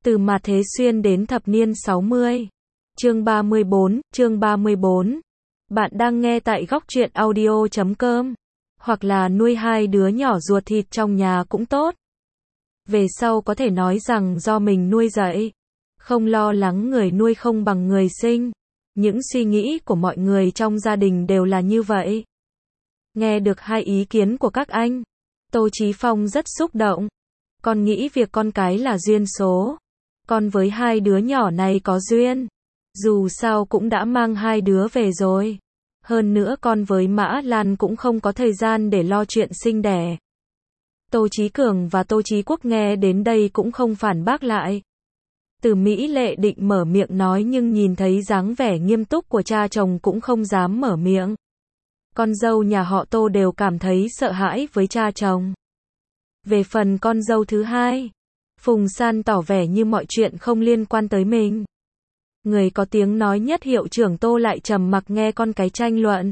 Từ Mạt Thế Xuyên đến thập niên 60. Chương 34. Bạn đang nghe tại góc truyện audio.com. Hoặc là nuôi hai đứa nhỏ ruột thịt trong nhà cũng tốt. Về sau có thể nói rằng do mình nuôi dạy. Không lo lắng người nuôi không bằng người sinh. Những suy nghĩ của mọi người trong gia đình đều là như vậy. Nghe được hai ý kiến của các anh, Tô Chí Phong rất xúc động. Con nghĩ việc con cái là duyên số. Con với hai đứa nhỏ này có duyên. Dù sao cũng đã mang hai đứa về rồi. Hơn nữa con với Mã Lan cũng không có thời gian để lo chuyện sinh đẻ. Tô Chí Cường và Tô Chí Quốc nghe đến đây cũng không phản bác lại. Từ Mỹ Lệ định mở miệng nói nhưng nhìn thấy dáng vẻ nghiêm túc của cha chồng cũng không dám mở miệng. Con dâu nhà họ Tô đều cảm thấy sợ hãi với cha chồng. Về phần con dâu thứ hai, Phùng San tỏ vẻ như mọi chuyện không liên quan tới mình. Người có tiếng nói nhất hiệu trưởng Tô lại trầm mặc nghe con cái tranh luận.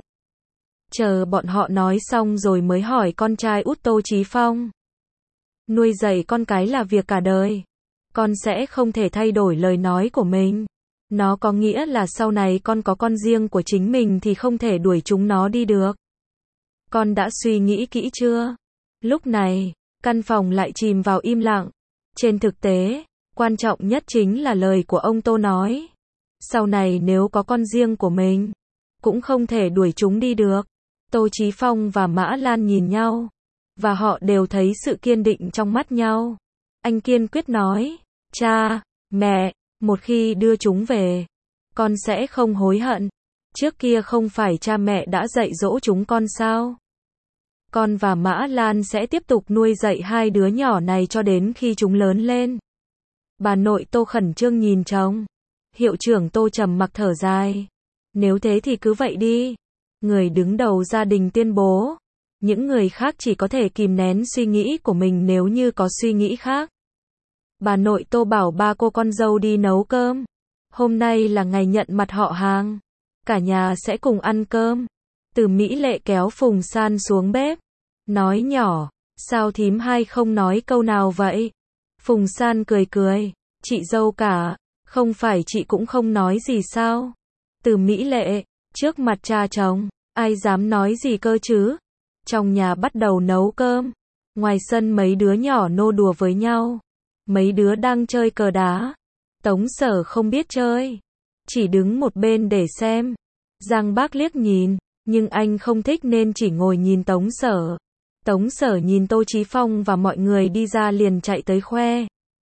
Chờ bọn họ nói xong rồi mới hỏi con trai út Tô Chí Phong. Nuôi dạy con cái là việc cả đời. Con sẽ không thể thay đổi lời nói của mình. Nó có nghĩa là sau này con có con riêng của chính mình thì không thể đuổi chúng nó đi được. Con đã suy nghĩ kỹ chưa? Lúc này, căn phòng lại chìm vào im lặng. Trên thực tế, quan trọng nhất chính là lời của ông Tô nói. Sau này nếu có con riêng của mình, cũng không thể đuổi chúng đi được. Tô Chí Phong và Mã Lan nhìn nhau, và họ đều thấy sự kiên định trong mắt nhau. Anh kiên quyết nói, cha, mẹ, một khi đưa chúng về, con sẽ không hối hận. Trước kia không phải cha mẹ đã dạy dỗ chúng con sao? Con và Mã Lan sẽ tiếp tục nuôi dạy hai đứa nhỏ này cho đến khi chúng lớn lên. Bà nội Tô khẩn trương nhìn chồng. Hiệu trưởng Tô trầm mặc thở dài. Nếu thế thì cứ vậy đi. Người đứng đầu gia đình tuyên bố. Những người khác chỉ có thể kìm nén suy nghĩ của mình nếu như có suy nghĩ khác. Bà nội Tô bảo ba cô con dâu đi nấu cơm. Hôm nay là ngày nhận mặt họ hàng. Cả nhà sẽ cùng ăn cơm. Từ Mỹ Lệ kéo Phùng San xuống bếp. Nói nhỏ, sao thím hai không nói câu nào vậy? Phùng San cười cười, chị dâu cả, không phải chị cũng không nói gì sao? Từ Mỹ Lệ, trước mặt cha chồng, ai dám nói gì cơ chứ? Trong nhà bắt đầu nấu cơm, ngoài sân mấy đứa nhỏ nô đùa với nhau, mấy đứa đang chơi cờ đá. Tống Sở không biết chơi, chỉ đứng một bên để xem. Giang Bác liếc nhìn, nhưng anh không thích nên chỉ ngồi nhìn Tống Sở. Tống Sở nhìn Tô Chí Phong và mọi người đi ra liền chạy tới khoe.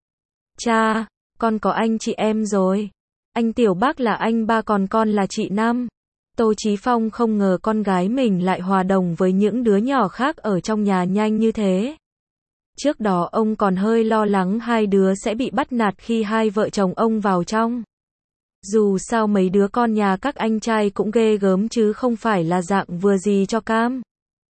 Cha, con có anh chị em rồi. Anh Tiểu Bác là anh ba còn con là chị Năm. Tô Chí Phong không ngờ con gái mình lại hòa đồng với những đứa nhỏ khác ở trong nhà nhanh như thế. Trước đó ông còn hơi lo lắng hai đứa sẽ bị bắt nạt khi hai vợ chồng ông vào trong. Dù sao mấy đứa con nhà các anh trai cũng ghê gớm chứ không phải là dạng vừa gì cho cam.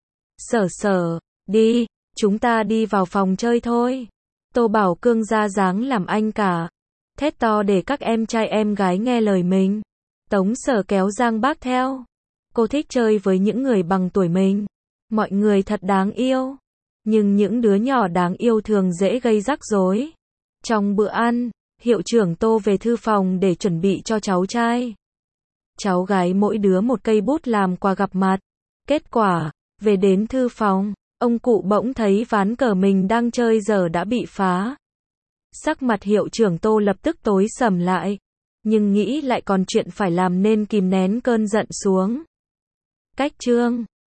Sở, đi, chúng ta đi vào phòng chơi thôi. Tô Bảo Cương ra dáng làm anh cả. Thét to để các em trai em gái nghe lời mình. Tống Sở kéo Giang Bác theo. Cô thích chơi với những người bằng tuổi mình. Mọi người thật đáng yêu. Nhưng những đứa nhỏ đáng yêu thường dễ gây rắc rối. Trong bữa ăn, hiệu trưởng Tô về thư phòng để chuẩn bị cho cháu trai. Cháu gái mỗi đứa một cây bút làm quà gặp mặt. Kết quả, về đến thư phòng, ông cụ bỗng thấy ván cờ mình đang chơi giờ đã bị phá. Sắc mặt hiệu trưởng Tô lập tức tối sầm lại, nhưng nghĩ lại còn chuyện phải làm nên kìm nén cơn giận xuống. Cách chương